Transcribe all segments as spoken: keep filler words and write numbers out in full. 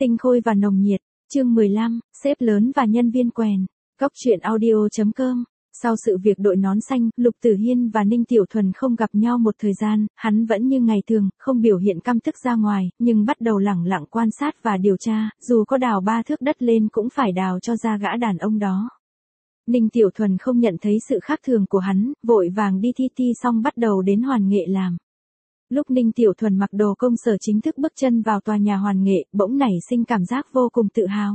Tinh khôi và nồng nhiệt. Chương mười lăm, sếp lớn và nhân viên quèn. Góc truyện audio chấm com. Sau sự việc đội nón xanh, Lục Tử Hiên và Ninh Tiểu Thuần không gặp nhau một thời gian, hắn vẫn như ngày thường, không biểu hiện căm tức ra ngoài, nhưng bắt đầu lẳng lặng quan sát và điều tra, dù có đào ba thước đất lên cũng phải đào cho ra gã đàn ông đó. Ninh Tiểu Thuần không nhận thấy sự khác thường của hắn, vội vàng đi thi ti xong bắt đầu đến Hoàn Nghệ làm. Lúc Ninh Tiểu Thuần mặc đồ công sở chính thức bước chân vào tòa nhà Hoàn Nghệ, bỗng nảy sinh cảm giác vô cùng tự hào.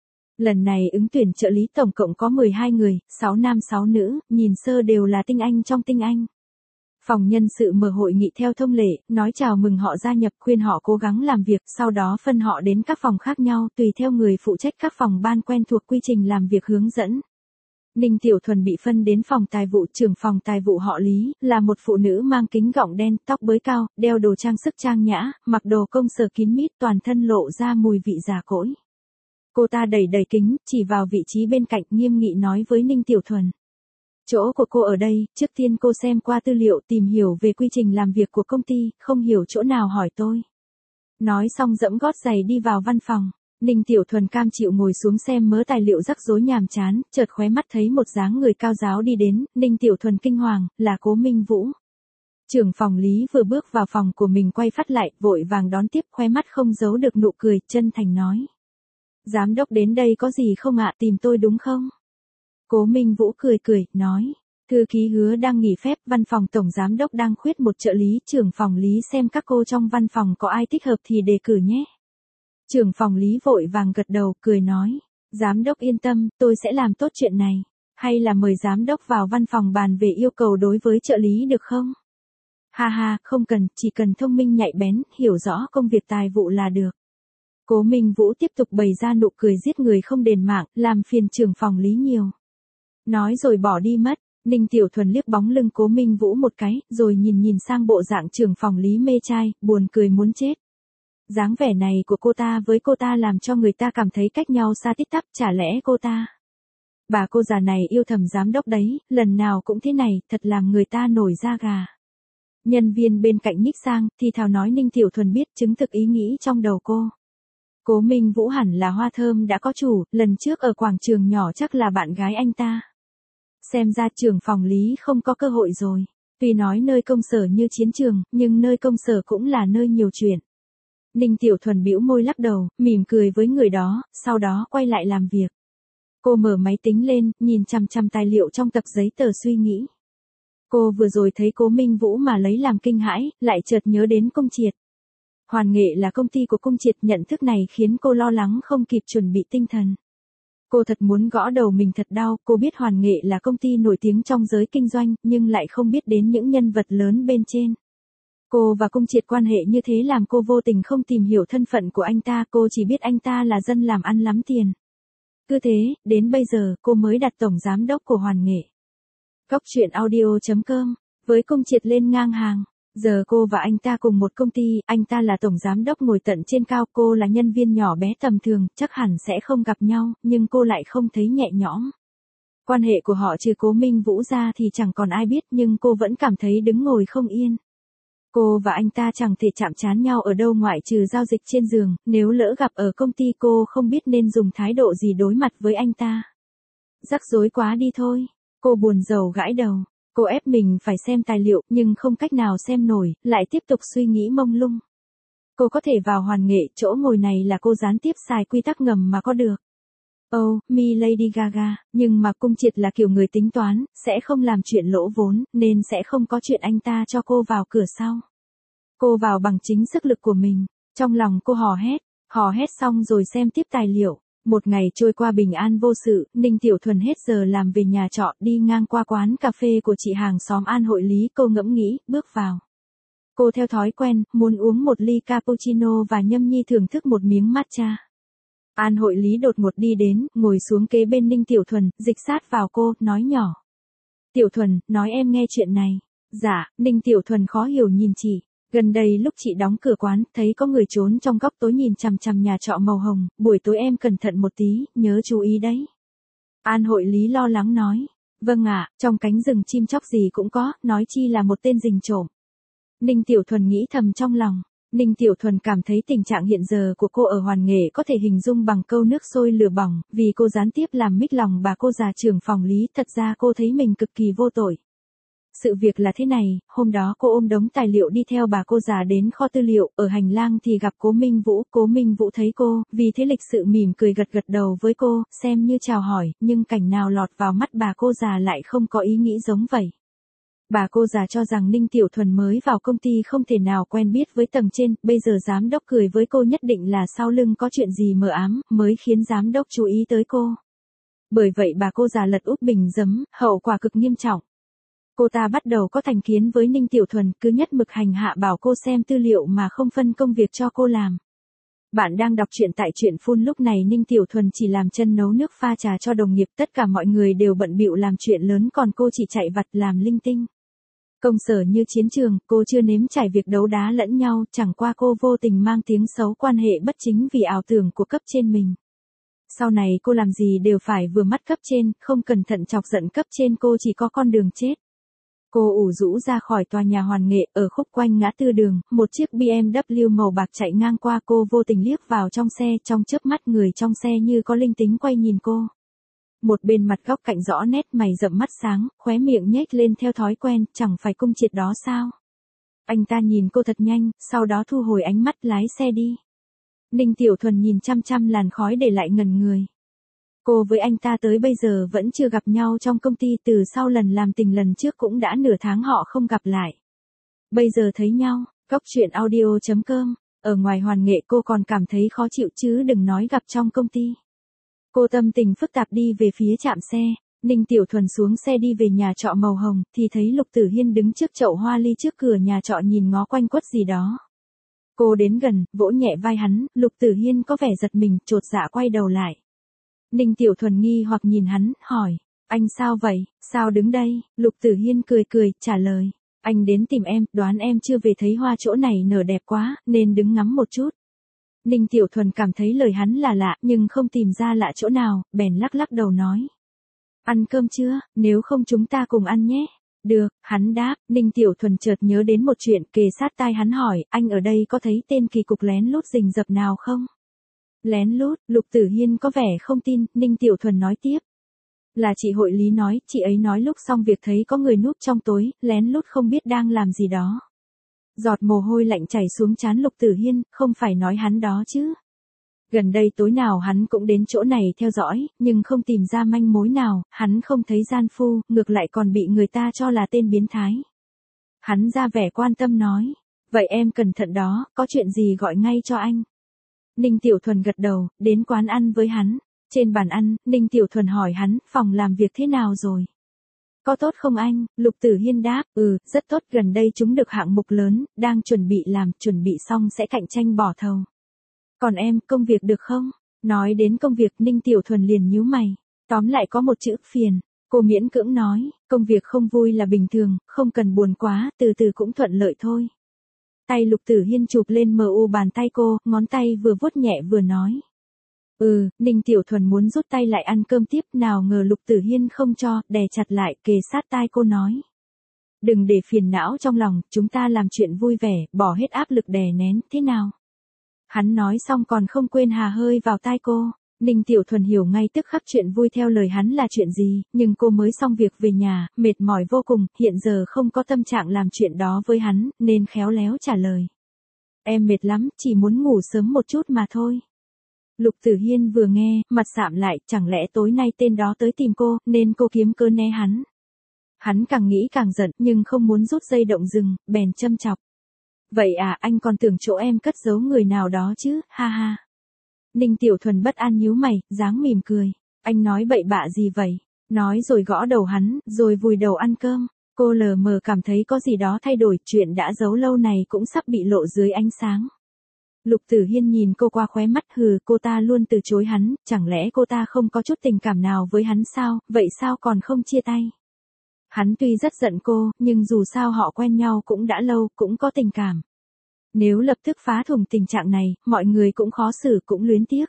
Lần này ứng tuyển trợ lý tổng cộng có mười hai người, sáu nam sáu nữ, nhìn sơ đều là tinh anh trong tinh anh. Phòng nhân sự mở hội nghị theo thông lệ, nói chào mừng họ gia nhập, khuyên họ cố gắng làm việc, sau đó phân họ đến các phòng khác nhau, tùy theo người phụ trách các phòng ban quen thuộc quy trình làm việc hướng dẫn. Ninh Tiểu Thuần bị phân đến phòng tài vụ, trưởng phòng tài vụ họ Lý, là một phụ nữ mang kính gọng đen, tóc bới cao, đeo đồ trang sức trang nhã, mặc đồ công sở kín mít, toàn thân lộ ra mùi vị già cỗi. Cô ta đẩy đẩy kính, chỉ vào vị trí bên cạnh, nghiêm nghị nói với Ninh Tiểu Thuần. Chỗ của cô ở đây, trước tiên cô xem qua tư liệu, tìm hiểu về quy trình làm việc của công ty, không hiểu chỗ nào hỏi tôi. Nói xong dẫm gót giày đi vào văn phòng. Ninh Tiểu Thuần cam chịu ngồi xuống xem mớ tài liệu rắc rối nhàm chán, chợt khóe mắt thấy một dáng người cao ráo đi đến, Ninh Tiểu Thuần kinh hoàng, là Cố Minh Vũ. Trưởng phòng Lý vừa bước vào phòng của mình quay phát lại, vội vàng đón tiếp, khóe mắt không giấu được nụ cười, chân thành nói. Giám đốc đến đây có gì không ạ, tìm tôi đúng không? Cố Minh Vũ cười cười, nói. Thư ký Hứa đang nghỉ phép, văn phòng tổng giám đốc đang khuyết một trợ lý, trưởng phòng Lý xem các cô trong văn phòng có ai thích hợp thì đề cử nhé. Trưởng phòng Lý vội vàng gật đầu, cười nói. Giám đốc yên tâm, tôi sẽ làm tốt chuyện này. Hay là mời giám đốc vào văn phòng bàn về yêu cầu đối với trợ lý được không? Ha ha, không cần, chỉ cần thông minh nhạy bén, hiểu rõ công việc tài vụ là được. Cố Minh Vũ tiếp tục bày ra nụ cười giết người không đền mạng, làm phiền trưởng phòng Lý nhiều. Nói rồi bỏ đi mất, Ninh Tiểu Thuần liếc bóng lưng Cố Minh Vũ một cái, rồi nhìn nhìn sang bộ dạng trưởng phòng Lý mê trai, buồn cười muốn chết. Dáng vẻ này của cô ta với cô ta làm cho người ta cảm thấy cách nhau xa tít tắp, chả lẽ cô ta. Bà cô già này yêu thầm giám đốc đấy, lần nào cũng thế này, thật làm người ta nổi da gà. Nhân viên bên cạnh nhích sang, thì thào nói Ninh Tiểu Thuần biết chứng thực ý nghĩ trong đầu cô. Cố Minh Vũ hẳn là hoa thơm đã có chủ, lần trước ở quảng trường nhỏ chắc là bạn gái anh ta. Xem ra trưởng phòng Lý không có cơ hội rồi. Tuy nói nơi công sở như chiến trường, nhưng nơi công sở cũng là nơi nhiều chuyện. Ninh Tiểu Thuần bĩu môi lắc đầu, mỉm cười với người đó, sau đó quay lại làm việc. Cô mở máy tính lên, nhìn chằm chằm tài liệu trong tập giấy tờ suy nghĩ. Cô vừa rồi thấy Cố Minh Vũ mà lấy làm kinh hãi, lại chợt nhớ đến Công Triệt. Hoàn Nghệ là công ty của Công Triệt, nhận thức này khiến cô lo lắng không kịp chuẩn bị tinh thần. Cô thật muốn gõ đầu mình thật đau, cô biết Hoàn Nghệ là công ty nổi tiếng trong giới kinh doanh, nhưng lại không biết đến những nhân vật lớn bên trên. Cô và Công Triệt quan hệ như thế làm cô vô tình không tìm hiểu thân phận của anh ta, cô chỉ biết anh ta là dân làm ăn lắm tiền. Cứ thế, đến bây giờ, cô mới đặt tổng giám đốc của Hoàn Nghệ. Góc truyện audio chấm com, với Công Triệt lên ngang hàng. Giờ cô và anh ta cùng một công ty, anh ta là tổng giám đốc ngồi tận trên cao, cô là nhân viên nhỏ bé tầm thường, chắc hẳn sẽ không gặp nhau, nhưng cô lại không thấy nhẹ nhõm. Quan hệ của họ trừ Cố Minh Vũ ra thì chẳng còn ai biết, nhưng cô vẫn cảm thấy đứng ngồi không yên. Cô và anh ta chẳng thể chạm trán nhau ở đâu ngoại trừ giao dịch trên giường, nếu lỡ gặp ở công ty cô không biết nên dùng thái độ gì đối mặt với anh ta. Rắc rối quá đi thôi, cô buồn rầu gãi đầu. Cô ép mình phải xem tài liệu, nhưng không cách nào xem nổi, lại tiếp tục suy nghĩ mông lung. Cô có thể vào Hoàn Nghệ, chỗ ngồi này là cô gián tiếp xài quy tắc ngầm mà có được. Oh, mi Lady Gaga, nhưng mà Công Triệt là kiểu người tính toán, sẽ không làm chuyện lỗ vốn, nên sẽ không có chuyện anh ta cho cô vào cửa sau. Cô vào bằng chính sức lực của mình, trong lòng cô hò hét, hò hét xong rồi xem tiếp tài liệu. Một ngày trôi qua bình an vô sự, Ninh Tiểu Thuần hết giờ làm về nhà trọ, đi ngang qua quán cà phê của chị hàng xóm An Hội Lý, cô ngẫm nghĩ, bước vào. Cô theo thói quen, muốn uống một ly cappuccino và nhâm nhi thưởng thức một miếng matcha. An Hội Lý đột ngột đi đến, ngồi xuống kế bên Ninh Tiểu Thuần, dịch sát vào cô, nói nhỏ. Tiểu Thuần, nói em nghe chuyện này. Dạ, Ninh Tiểu Thuần khó hiểu nhìn chị. Gần đây lúc chị đóng cửa quán, thấy có người trốn trong góc tối nhìn chằm chằm nhà trọ màu hồng, buổi tối em cẩn thận một tí, nhớ chú ý đấy. An Hội Lý lo lắng nói, vâng ạ, trong cánh rừng chim chóc gì cũng có, nói chi là một tên rình trộm. Ninh Tiểu Thuần nghĩ thầm trong lòng, Ninh Tiểu Thuần cảm thấy tình trạng hiện giờ của cô ở Hoàn Nghệ có thể hình dung bằng câu nước sôi lửa bỏng, vì cô gián tiếp làm mít lòng bà cô già trưởng phòng Lý, thật ra cô thấy mình cực kỳ vô tội. Sự việc là thế này, hôm đó cô ôm đống tài liệu đi theo bà cô già đến kho tư liệu, ở hành lang thì gặp Cố Minh Vũ, Cố Minh Vũ thấy cô, vì thế lịch sự mỉm cười gật gật đầu với cô, xem như chào hỏi, nhưng cảnh nào lọt vào mắt bà cô già lại không có ý nghĩ giống vậy. Bà cô già cho rằng Ninh Tiểu Thuần mới vào công ty không thể nào quen biết với tầng trên, bây giờ giám đốc cười với cô nhất định là sau lưng có chuyện gì mờ ám, mới khiến giám đốc chú ý tới cô. Bởi vậy bà cô già lật úp bình giấm, hậu quả cực nghiêm trọng. Cô ta bắt đầu có thành kiến với Ninh Tiểu Thuần, cứ nhất mực hành hạ bảo cô xem tư liệu mà không phân công việc cho cô làm. Bạn đang đọc truyện tại Truyện Phun, lúc này Ninh Tiểu Thuần chỉ làm chân nấu nước pha trà cho đồng nghiệp, tất cả mọi người đều bận bịu làm chuyện lớn còn cô chỉ chạy vặt làm linh tinh. Công sở như chiến trường, cô chưa nếm trải việc đấu đá lẫn nhau, chẳng qua cô vô tình mang tiếng xấu quan hệ bất chính vì ảo tưởng của cấp trên mình. Sau này cô làm gì đều phải vừa mắt cấp trên, không cẩn thận chọc giận cấp trên cô chỉ có con đường chết. Cô ủ rũ ra khỏi tòa nhà Hoàn Nghệ, ở khúc quanh ngã tư đường, một chiếc bê em vê màu bạc chạy ngang qua, cô vô tình liếc vào trong xe, trong chớp mắt người trong xe như có linh tính quay nhìn cô. Một bên mặt góc cạnh rõ nét mày rậm mắt sáng, khóe miệng nhếch lên theo thói quen, chẳng phải cung triệt đó sao? Anh ta nhìn cô thật nhanh, sau đó thu hồi ánh mắt lái xe đi. Ninh Tiểu Thuần nhìn chăm chăm làn khói để lại ngẩn người. Cô với anh ta tới bây giờ vẫn chưa gặp nhau trong công ty, từ sau lần làm tình lần trước cũng đã nửa tháng họ không gặp lại. Bây giờ thấy nhau, Cóc Truyện Audio chấm com, ở ngoài Hoàn Nghệ cô còn cảm thấy khó chịu chứ đừng nói gặp trong công ty. Cô tâm tình phức tạp đi về phía trạm xe, Ninh Tiểu Thuần xuống xe đi về nhà trọ màu hồng, thì thấy Lục Tử Hiên đứng trước chậu hoa ly trước cửa nhà trọ nhìn ngó quanh quất gì đó. Cô đến gần, vỗ nhẹ vai hắn, Lục Tử Hiên có vẻ giật mình, chột dạ quay đầu lại. Ninh Tiểu Thuần nghi hoặc nhìn hắn, hỏi, anh sao vậy, sao đứng đây? Lục Tử Hiên cười cười, trả lời, anh đến tìm em, đoán em chưa về thấy hoa chỗ này nở đẹp quá, nên đứng ngắm một chút. Ninh Tiểu Thuần cảm thấy lời hắn là lạ, nhưng không tìm ra lạ chỗ nào, bèn lắc lắc đầu nói. Ăn cơm chưa, nếu không chúng ta cùng ăn nhé. Được, hắn đáp. Ninh Tiểu Thuần chợt nhớ đến một chuyện, kề sát tai hắn hỏi, anh ở đây có thấy tên kỳ cục lén lút rình rập nào không? Lén lút, Lục Tử Hiên có vẻ không tin, Ninh Tiểu Thuần nói tiếp. Là chị hội Lý nói, chị ấy nói lúc xong việc thấy có người núp trong tối, lén lút không biết đang làm gì đó. Giọt mồ hôi lạnh chảy xuống trán Lục Tử Hiên, không phải nói hắn đó chứ. Gần đây tối nào hắn cũng đến chỗ này theo dõi, nhưng không tìm ra manh mối nào, hắn không thấy gian phu, ngược lại còn bị người ta cho là tên biến thái. Hắn ra vẻ quan tâm nói, vậy em cẩn thận đó, có chuyện gì gọi ngay cho anh. Ninh Tiểu Thuần gật đầu, đến quán ăn với hắn. Trên bàn ăn, Ninh Tiểu Thuần hỏi hắn, phòng làm việc thế nào rồi? Có tốt không anh? Lục Tử Hiên đáp, ừ, rất tốt, gần đây chúng được hạng mục lớn, đang chuẩn bị làm, chuẩn bị xong sẽ cạnh tranh bỏ thầu. Còn em, công việc được không? Nói đến công việc, Ninh Tiểu Thuần liền nhíu mày. Tóm lại có một chữ phiền. Cô miễn cưỡng nói, công việc không vui là bình thường, không cần buồn quá, từ từ cũng thuận lợi thôi. Tay Lục Tử Hiên chụp lên mờ u bàn tay cô, ngón tay vừa vuốt nhẹ vừa nói. Ừ, Ninh Tiểu Thuần muốn rút tay lại ăn cơm tiếp, nào ngờ Lục Tử Hiên không cho, đè chặt lại, kề sát tai cô nói. Đừng để phiền não trong lòng, chúng ta làm chuyện vui vẻ, bỏ hết áp lực đè nén, thế nào? Hắn nói xong còn không quên hà hơi vào tai cô. Ninh Tiểu Thuần hiểu ngay tức khắc chuyện vui theo lời hắn là chuyện gì, nhưng cô mới xong việc về nhà, mệt mỏi vô cùng, hiện giờ không có tâm trạng làm chuyện đó với hắn, nên khéo léo trả lời. Em mệt lắm, chỉ muốn ngủ sớm một chút mà thôi. Lục Tử Hiên vừa nghe, mặt sạm lại, chẳng lẽ tối nay tên đó tới tìm cô, nên cô kiếm cớ né hắn. Hắn càng nghĩ càng giận, nhưng không muốn rút dây động rừng, bèn châm chọc. Vậy à, anh còn tưởng chỗ em cất giấu người nào đó chứ, ha ha. Ninh Tiểu Thuần bất an nhíu mày, dáng mỉm cười. Anh nói bậy bạ gì vậy? Nói rồi gõ đầu hắn, rồi vùi đầu ăn cơm. Cô lờ mờ cảm thấy có gì đó thay đổi, chuyện đã giấu lâu này cũng sắp bị lộ dưới ánh sáng. Lục Tử Hiên nhìn cô qua khóe mắt, hừ, cô ta luôn từ chối hắn, chẳng lẽ cô ta không có chút tình cảm nào với hắn sao, vậy sao còn không chia tay? Hắn tuy rất giận cô, nhưng dù sao họ quen nhau cũng đã lâu, cũng có tình cảm. Nếu lập tức phá thủng tình trạng này, mọi người cũng khó xử, cũng luyến tiếc.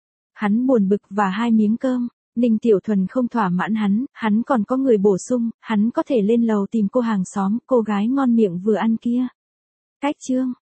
Hắn buồn bực và hai miếng cơm, Ninh Tiểu Thuần không thỏa mãn hắn, hắn còn có người bổ sung, hắn có thể lên lầu tìm cô hàng xóm, cô gái ngon miệng vừa ăn kia. Cách chương.